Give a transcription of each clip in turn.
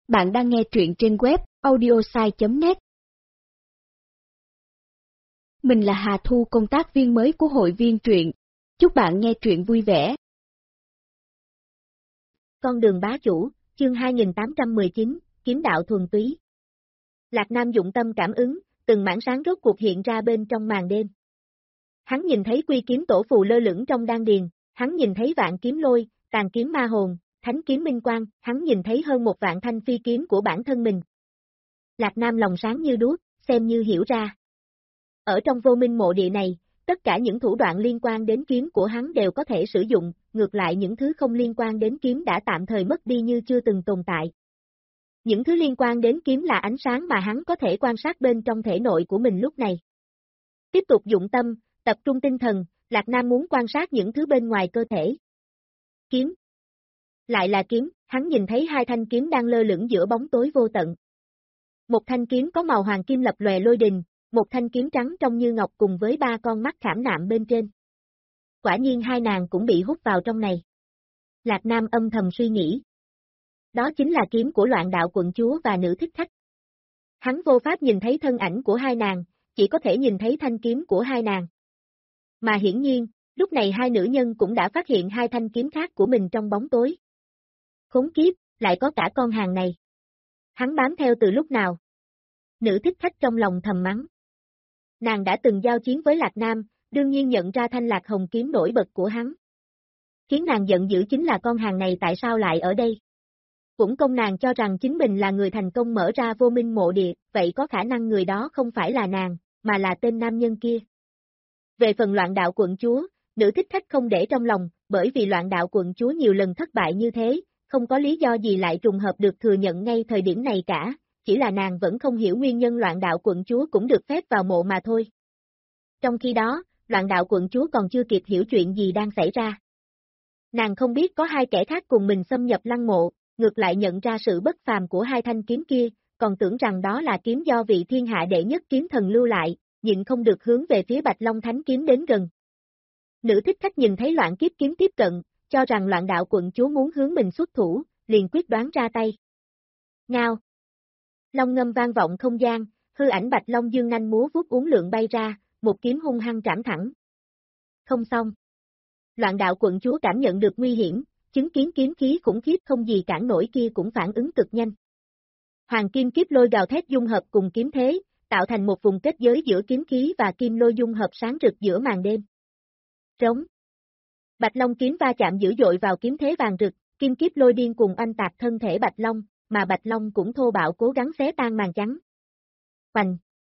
Bạn đang nghe truyện trên web audiosai.net. Mình là Hà Thu, công tác viên mới của hội viên truyện. Chúc bạn nghe truyện vui vẻ. Con đường bá chủ, chương 2819, kiếm đạo thuần túy. Lạc Nam dụng tâm cảm ứng, từng mảng sáng rốt cuộc hiện ra bên trong màn đêm. Hắn nhìn thấy quy kiếm tổ phù lơ lửng trong đan điền, hắn nhìn thấy vạn kiếm lôi, tàn kiếm ma hồn, thánh kiếm minh quang, hắn nhìn thấy hơn 1 vạn thanh phi kiếm của bản thân mình. Lạc Nam lòng sáng như đuốc, xem như hiểu ra. Ở trong vô minh mộ địa này, tất cả những thủ đoạn liên quan đến kiếm của hắn đều có thể sử dụng, ngược lại những thứ không liên quan đến kiếm đã tạm thời mất đi như chưa từng tồn tại. Những thứ liên quan đến kiếm là ánh sáng mà hắn có thể quan sát bên trong thể nội của mình lúc này. Tiếp tục dụng tâm, tập trung tinh thần, Lạc Nam muốn quan sát những thứ bên ngoài cơ thể. Kiếm. Lại là kiếm, hắn nhìn thấy 2 thanh kiếm đang lơ lửng giữa bóng tối vô tận. Một thanh kiếm có màu hoàng kim lập lòe lôi đình, một thanh kiếm trắng trong như ngọc cùng với 3 con mắt khảm nạm bên trên. Quả nhiên 2 nàng cũng bị hút vào trong này. Lạc Nam âm thầm suy nghĩ. Đó chính là kiếm của Loạn Đạo quận chúa và nữ thích khách. Hắn vô pháp nhìn thấy thân ảnh của 2 nàng, chỉ có thể nhìn thấy thanh kiếm của 2 nàng. Mà hiển nhiên, lúc này 2 nữ nhân cũng đã phát hiện 2 thanh kiếm khác của mình trong bóng tối. Khốn kiếp, lại có cả con hàng này. Hắn bám theo từ lúc nào? Nữ thích khách trong lòng thầm mắng. Nàng đã từng giao chiến với Lạc Nam, đương nhiên nhận ra thanh Lạc Hồng kiếm nổi bật của hắn. Khiến nàng giận dữ chính là con hàng này tại sao lại ở đây? Cũng công nàng cho rằng chính mình là người thành công mở ra vô minh mộ địa, vậy có khả năng người đó không phải là nàng, mà là tên nam nhân kia. Về phần Loạn Đạo quận chúa, nữ thích khách không để trong lòng, bởi vì Loạn Đạo quận chúa nhiều lần thất bại như thế, không có lý do gì lại trùng hợp được thừa nhận ngay thời điểm này cả, chỉ là nàng vẫn không hiểu nguyên nhân Loạn Đạo quận chúa cũng được phép vào mộ mà thôi. Trong khi đó, Loạn Đạo quận chúa còn chưa kịp hiểu chuyện gì đang xảy ra. Nàng không biết có 2 kẻ khác cùng mình xâm nhập lăng mộ, ngược lại nhận ra sự bất phàm của 2 thanh kiếm kia, còn tưởng rằng đó là kiếm do vị thiên hạ đệ nhất kiếm thần lưu lại, nhịn không được hướng về phía Bạch Long Thánh kiếm đến gần. Nữ thích khách nhìn thấy Loạn Kiếp kiếm tiếp cận, cho rằng Loạn Đạo quận chúa muốn hướng mình xuất thủ, liền quyết đoán ra tay. Ngao. Long ngâm vang vọng không gian, hư ảnh Bạch Long dương nanh múa vuốt uốn lượn bay ra, một kiếm hung hăng trảm thẳng. Không xong. Loạn Đạo quận chúa cảm nhận được nguy hiểm, chứng kiến kiếm khí khủng khiếp không gì cản nổi kia cũng phản ứng cực nhanh. Hoàng kim kiếp lôi gào thét dung hợp cùng kiếm thế, tạo thành một vùng kết giới giữa kiếm khí và kim lôi dung hợp sáng rực giữa màn đêm. Trống. Bạch Long kiếm va chạm dữ dội vào kiếm thế vàng rực, kim kiếp lôi điên cùng oanh tạc thân thể Bạch Long, mà Bạch Long cũng thô bạo cố gắng xé tan màn trắng. Oanh.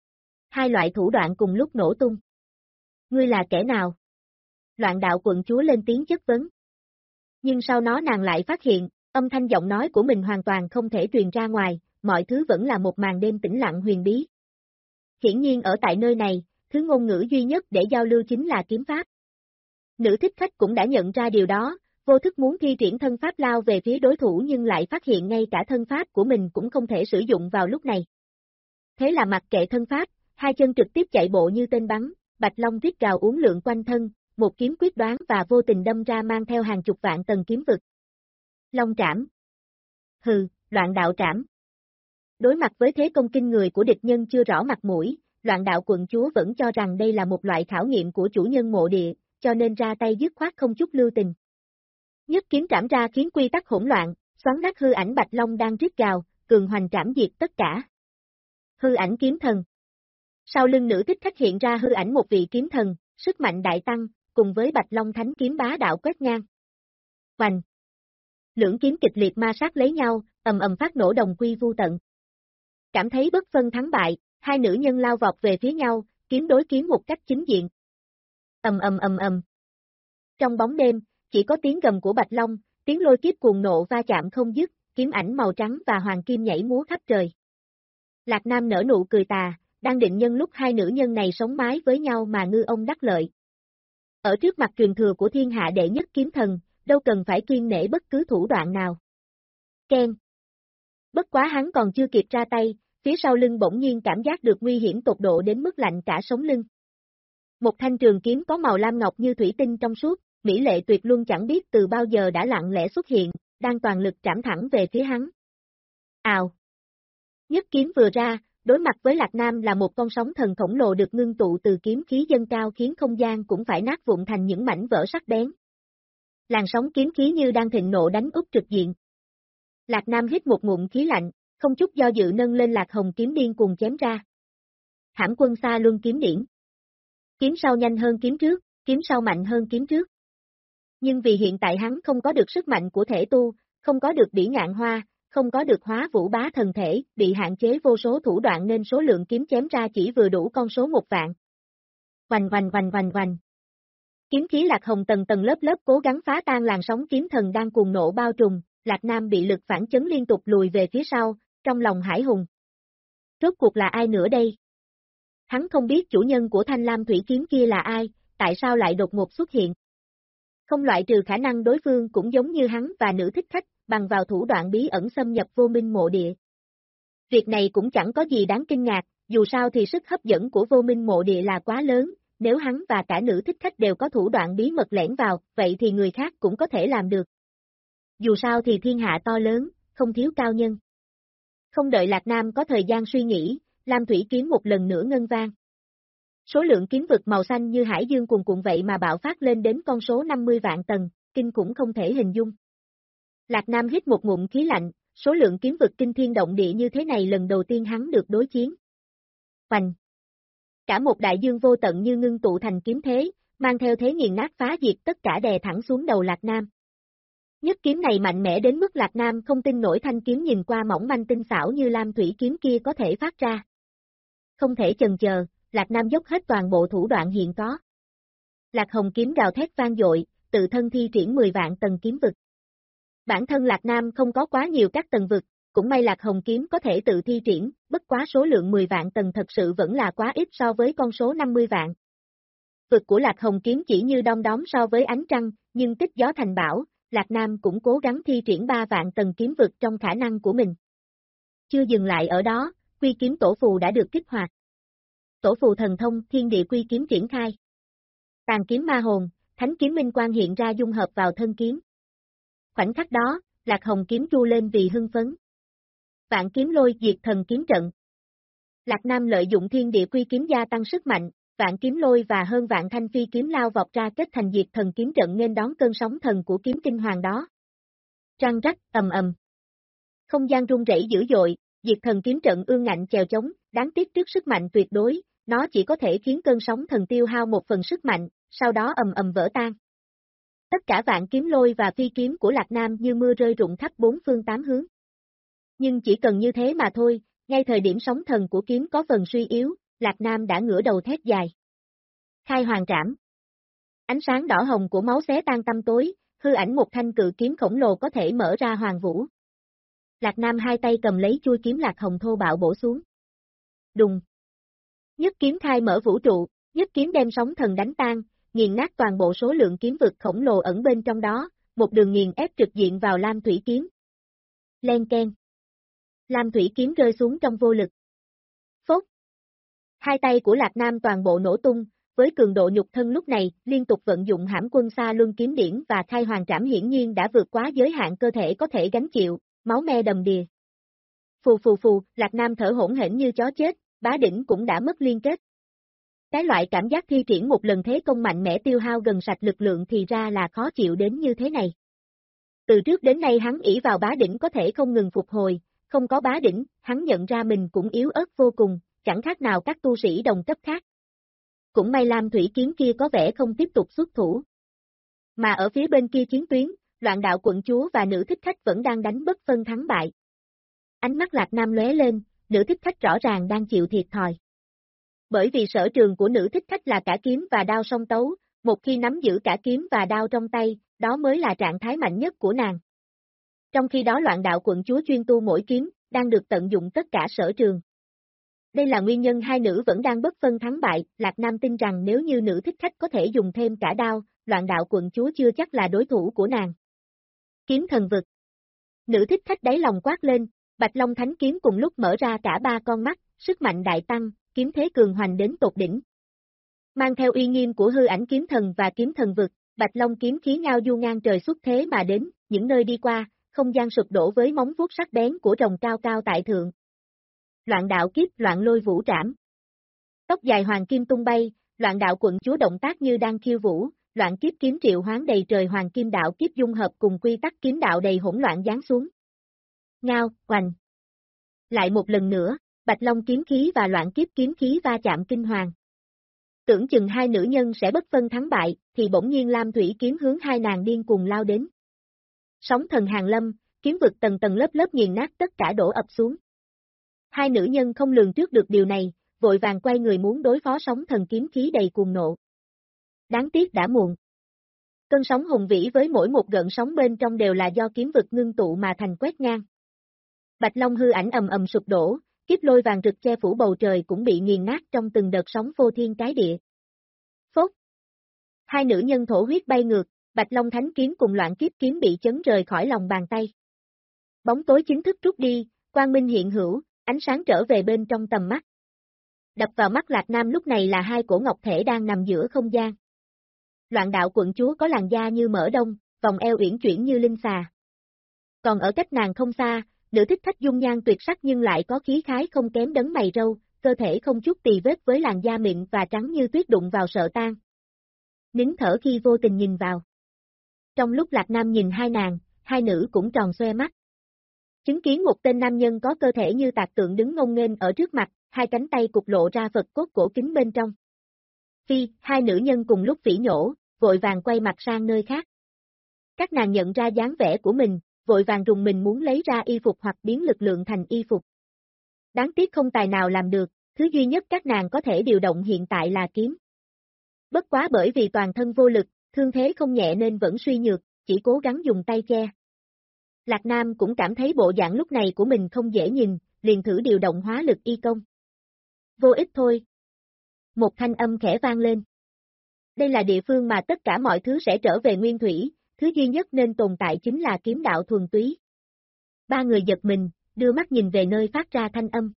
2 loại thủ đoạn cùng lúc nổ tung. Ngươi là kẻ nào? Loạn Đạo quận chúa lên tiếng chất vấn. Nhưng sau đó nàng lại phát hiện, âm thanh giọng nói của mình hoàn toàn không thể truyền ra ngoài, mọi thứ vẫn là một màn đêm tĩnh lặng huyền bí. Hiển nhiên ở tại nơi này, thứ ngôn ngữ duy nhất để giao lưu chính là kiếm pháp. Nữ thích khách cũng đã nhận ra điều đó, vô thức muốn thi triển thân pháp lao về phía đối thủ nhưng lại phát hiện ngay cả thân pháp của mình cũng không thể sử dụng vào lúc này. Thế là mặc kệ thân pháp, 2 chân trực tiếp chạy bộ như tên bắn, Bạch Long rít gào uốn lượn quanh thân, một kiếm quyết đoán và vô tình đâm ra mang theo hàng chục vạn tầng kiếm vực. Long trảm. Hừ, Loạn Đạo trảm. Đối mặt với thế công kinh người của địch nhân chưa rõ mặt mũi, Loạn Đạo quận chúa vẫn cho rằng đây là một loại khảo nghiệm của chủ nhân mộ địa, cho nên ra tay dứt khoát không chút lưu tình. Nhất kiếm trảm ra khiến quy tắc hỗn loạn, xoắn nát hư ảnh Bạch Long đang rít gào, cường hoành trảm diệt tất cả. Hư ảnh kiếm thần. Sau lưng nữ thích khách hiện ra hư ảnh một vị kiếm thần, sức mạnh đại tăng, cùng với Bạch Long Thánh kiếm bá đạo quét ngang. Oanh. Lưỡng kiếm kịch liệt ma sát lấy nhau, ầm ầm phát nổ đồng quy vu tận. Cảm thấy bất phân thắng bại, 2 nữ nhân lao vọt về phía nhau, kiếm đối kiếm một cách chính diện. Ầm ầm ầm ầm. Trong bóng đêm, chỉ có tiếng gầm của Bạch Long, tiếng lôi kiếp cuồng nộ va chạm không dứt, kiếm ảnh màu trắng và hoàng kim nhảy múa khắp trời. Lạc Nam nở nụ cười tà, đang định nhân lúc 2 nữ nhân này sống mái với nhau mà ngư ông đắc lợi. Ở trước mặt truyền thừa của thiên hạ đệ nhất kiếm thần, đâu cần phải kiêng nể bất cứ thủ đoạn nào. Keng. Bất quá hắn còn chưa kịp ra tay, phía sau lưng bỗng nhiên cảm giác được nguy hiểm tột độ đến mức lạnh cả sống lưng. Một thanh trường kiếm có màu lam ngọc như thủy tinh trong suốt, mỹ lệ tuyệt luân chẳng biết từ bao giờ đã lặng lẽ xuất hiện, đang toàn lực trảm thẳng về phía hắn. Ào. Nhất kiếm vừa ra, đối mặt với Lạc Nam là một con sóng thần khổng lồ được ngưng tụ từ kiếm khí dâng cao khiến không gian cũng phải nát vụn thành những mảnh vỡ sắc bén. Làn sóng kiếm khí như đang thịnh nộ đánh úp trực diện. Lạc Nam hít một ngụm khí lạnh, không chút do dự nâng lên Lạc Hồng kiếm điên cuồng chém ra. Hãm Quân Xa Luân kiếm điển. Kiếm sau nhanh hơn kiếm trước, kiếm sau mạnh hơn kiếm trước. Nhưng vì hiện tại hắn không có được sức mạnh của thể tu, không có được bỉ ngạn hoa, không có được hóa vũ bá thần thể, bị hạn chế vô số thủ đoạn nên số lượng kiếm chém ra chỉ vừa đủ con số 1.000. Oanh oanh oanh oanh oanh. Kiếm khí Lạc Hồng tầng tầng lớp lớp cố gắng phá tan làn sóng kiếm thần đang cuồng nộ bao trùm, Lạc Nam bị lực phản chấn liên tục lùi về phía sau, trong lòng hải hùng. Rốt cuộc là ai nữa đây? Hắn không biết chủ nhân của thanh lam thủy kiếm kia là ai, tại sao lại đột ngột xuất hiện. Không loại trừ khả năng đối phương cũng giống như hắn và nữ thích khách, bằng vào thủ đoạn bí ẩn xâm nhập vô minh mộ địa. Việc này cũng chẳng có gì đáng kinh ngạc, dù sao thì sức hấp dẫn của vô minh mộ địa là quá lớn, nếu hắn và cả nữ thích khách đều có thủ đoạn bí mật lẻn vào, vậy thì người khác cũng có thể làm được. Dù sao thì thiên hạ to lớn, không thiếu cao nhân. Không đợi Lạc Nam có thời gian suy nghĩ, lam thủy kiếm một lần nữa ngân vang. Số lượng kiếm vực màu xanh như hải dương cuồn cuộn vậy mà bạo phát lên đến con số 50 vạn tầng, kinh cũng không thể hình dung. Lạc Nam hít một ngụm khí lạnh, số lượng kiếm vực kinh thiên động địa như thế này lần đầu tiên hắn được đối chiến. Hoành! Cả một đại dương vô tận như ngưng tụ thành kiếm thế, mang theo thế nghiền nát phá diệt tất cả đè thẳng xuống đầu Lạc Nam. Nhất kiếm này mạnh mẽ đến mức Lạc Nam không tin nổi thanh kiếm nhìn qua mỏng manh tinh xảo như lam thủy kiếm kia có thể phát ra. Không thể chần chờ, Lạc Nam dốc hết toàn bộ thủ đoạn hiện có. Lạc Hồng kiếm gào thét vang dội, tự thân thi triển 10 vạn tầng kiếm vực. Bản thân Lạc Nam không có quá nhiều các tầng vực, cũng may Lạc Hồng kiếm có thể tự thi triển, bất quá số lượng 10 vạn tầng thật sự vẫn là quá ít so với con số 50 vạn. Vực của Lạc Hồng kiếm chỉ như đom đóm so với ánh trăng, nhưng tích gió thành bão, Lạc Nam cũng cố gắng thi triển 3 vạn tầng kiếm vực trong khả năng của mình. Chưa dừng lại ở đó, quy kiếm tổ phù đã được kích hoạt. Tổ phù thần thông thiên địa quy kiếm triển khai. Tàn kiếm ma hồn, thánh kiếm minh quang hiện ra dung hợp vào thân kiếm. Khoảnh khắc đó, Lạc Hồng kiếm chu lên vì hưng phấn. Vạn kiếm lôi diệt thần kiếm trận. Lạc Nam lợi dụng thiên địa quy kiếm gia tăng sức mạnh, vạn kiếm lôi và hơn vạn thanh phi kiếm lao vọt ra kết thành diệt thần kiếm trận nên đón cơn sóng thần của kiếm kinh hoàng đó. Răng rắc, ầm ầm. Không gian rung rẩy dữ dội, diệt thần kiếm trận ương ngạnh chèo chống, đáng tiếc trước sức mạnh tuyệt đối, nó chỉ có thể khiến cơn sóng thần tiêu hao một phần sức mạnh, sau đó ầm ầm vỡ tan. Tất cả vạn kiếm lôi và phi kiếm của Lạc Nam như mưa rơi rụng khắp bốn phương tám hướng. Nhưng chỉ cần như thế mà thôi, ngay thời điểm sóng thần của kiếm có phần suy yếu, Lạc Nam đã ngửa đầu thét dài. Khai hoàng trảm. Ánh sáng đỏ hồng của máu xé tan tăm tối, hư ảnh một thanh cự kiếm khổng lồ có thể mở ra hoàng vũ. Lạc Nam hai tay cầm lấy chuôi kiếm Lạc Hồng thô bạo bổ xuống. Đùng. Nhất kiếm khai mở vũ trụ, nhất kiếm đem sóng thần đánh tan, nghiền nát toàn bộ số lượng kiếm vực khổng lồ ẩn bên trong đó, một đường nghiền ép trực diện vào lam thủy kiếm. Len keng. Lam thủy kiếm rơi xuống trong vô lực. Phốt. Hai tay của Lạc Nam toàn bộ nổ tung, với cường độ nhục thân lúc này, liên tục vận dụng hãm quân xa luân kiếm điển và khai hoàng trảm hiển nhiên đã vượt quá giới hạn cơ thể có thể gánh chịu, máu me đầm đìa. Phù phù phù, Lạc Nam thở hổn hển như chó chết, bá đỉnh cũng đã mất liên kết. Cái loại cảm giác thi triển một lần thế công mạnh mẽ tiêu hao gần sạch lực lượng thì ra là khó chịu đến như thế này. Từ trước đến nay hắn ỷ vào bá đỉnh có thể không ngừng phục hồi, không có bá đỉnh, hắn nhận ra mình cũng yếu ớt vô cùng, chẳng khác nào các tu sĩ đồng cấp khác. Cũng may lam thủy kiếm kia có vẻ không tiếp tục xuất thủ. Mà ở phía bên kia chiến tuyến, loạn đạo quận chúa và nữ thích khách vẫn đang đánh bất phân thắng bại. Ánh mắt Lạc Nam lóe lên, nữ thích khách rõ ràng đang chịu thiệt thòi. Bởi vì sở trường của nữ thích khách là cả kiếm và đao song tấu, một khi nắm giữ cả kiếm và đao trong tay, đó mới là trạng thái mạnh nhất của nàng. Trong khi đó loạn đạo quận chúa chuyên tu mỗi kiếm, đang được tận dụng tất cả sở trường. Đây là nguyên nhân hai nữ vẫn đang bất phân thắng bại, Lạc Nam tin rằng nếu như nữ thích khách có thể dùng thêm cả đao, loạn đạo quận chúa chưa chắc là đối thủ của nàng. Kiếm thần vực. Nữ thích khách đáy lòng quát lên, Bạch Long Thánh kiếm cùng lúc mở ra cả ba con mắt, sức mạnh đại tăng, kiếm thế cường hoành đến tột đỉnh. Mang theo uy nghiêm của hư ảnh kiếm thần và kiếm thần vực, Bạch Long kiếm khí ngao du ngang trời xuất thế mà đến, những nơi đi qua, không gian sụp đổ với móng vuốt sắc bén của rồng cao cao tại thượng. Loạn đạo kiếp, loạn lôi vũ trảm. Tóc dài hoàng kim tung bay, loạn đạo quận chúa động tác như đang khiêu vũ, loạn kiếp kiếm triệu hoán đầy trời, hoàng kim đạo kiếp dung hợp cùng quy tắc kiếm đạo đầy hỗn loạn giáng xuống. Ngao, oành. Lại một lần nữa, Bạch Long kiếm khí và loạn kiếp kiếm khí va chạm kinh hoàng. Tưởng chừng hai nữ nhân sẽ bất phân thắng bại, thì bỗng nhiên lam thủy kiếm hướng hai nàng điên cuồng lao đến. Sóng thần hàng lâm, kiếm vực tầng tầng lớp lớp nghiền nát tất cả đổ ập xuống. Hai nữ nhân không lường trước được điều này, vội vàng quay người muốn đối phó sóng thần kiếm khí đầy cuồng nộ. Đáng tiếc đã muộn. Cơn sóng hùng vĩ với mỗi một gợn sóng bên trong đều là do kiếm vực ngưng tụ mà thành quét ngang. Bạch Long hư ảnh ầm ầm sụp đổ, kiếp lôi vàng rực che phủ bầu trời cũng bị nghiền nát trong từng đợt sóng phô thiên cái địa. Phốt. Hai nữ nhân thổ huyết bay ngược, Bạch Long thánh kiếm cùng loạn kiếp kiếm bị chấn rời khỏi lòng bàn tay. Bóng tối chính thức rút đi, quang minh hiện hữu, ánh sáng trở về bên trong tầm mắt. Đập vào mắt Lạc Nam lúc này là hai cổ ngọc thể đang nằm giữa không gian. Loạn đạo quận chúa có làn da như mỡ đông, vòng eo uyển chuyển như linh xà. Còn ở cách nàng không xa, nữ thích khách dung nhan tuyệt sắc nhưng lại có khí khái không kém đấng mày râu, cơ thể không chút tì vết với làn da mịn và trắng như tuyết đụng vào sợ tan. Nín thở khi vô tình nhìn vào. Trong lúc Lạc Nam nhìn hai nàng, hai nữ cũng tròn xoe mắt. Chứng kiến một tên nam nhân có cơ thể như tạc tượng đứng ngông nghênh ở trước mặt, hai cánh tay cục lộ ra Phật cốt cổ kính bên trong. Phi, hai nữ nhân cùng lúc phỉ nhổ, vội vàng quay mặt sang nơi khác. Các nàng nhận ra dáng vẻ của mình, vội vàng rùng mình muốn lấy ra y phục hoặc biến lực lượng thành y phục. Đáng tiếc không tài nào làm được, thứ duy nhất các nàng có thể điều động hiện tại là kiếm. Bất quá bởi vì toàn thân vô lực, thương thế không nhẹ nên vẫn suy nhược, chỉ cố gắng dùng tay che. Lạc Nam cũng cảm thấy bộ dạng lúc này của mình không dễ nhìn, liền thử điều động hóa lực y công. Vô ích thôi. Một thanh âm khẽ vang lên. Đây là địa phương mà tất cả mọi thứ sẽ trở về nguyên thủy, thứ duy nhất nên tồn tại chính là kiếm đạo thuần túy. Ba người giật mình, đưa mắt nhìn về nơi phát ra thanh âm.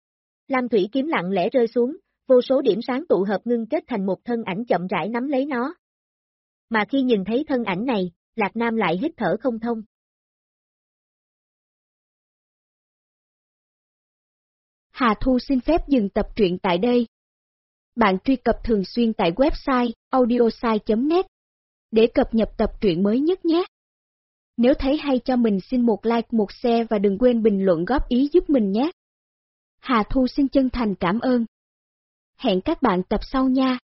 Lam thủy kiếm lặng lẽ rơi xuống, vô số điểm sáng tụ hợp ngưng kết thành một thân ảnh chậm rãi nắm lấy nó. Mà khi nhìn thấy thân ảnh này, Lạc Nam lại hít thở không thông. Hà Thu xin phép dừng tập truyện tại đây. Bạn truy cập thường xuyên tại website audiosai.net để cập nhật tập truyện mới nhất nhé. Nếu thấy hay cho mình xin một like, một share và đừng quên bình luận góp ý giúp mình nhé. Hà Thu xin chân thành cảm ơn. Hẹn các bạn tập sau nha.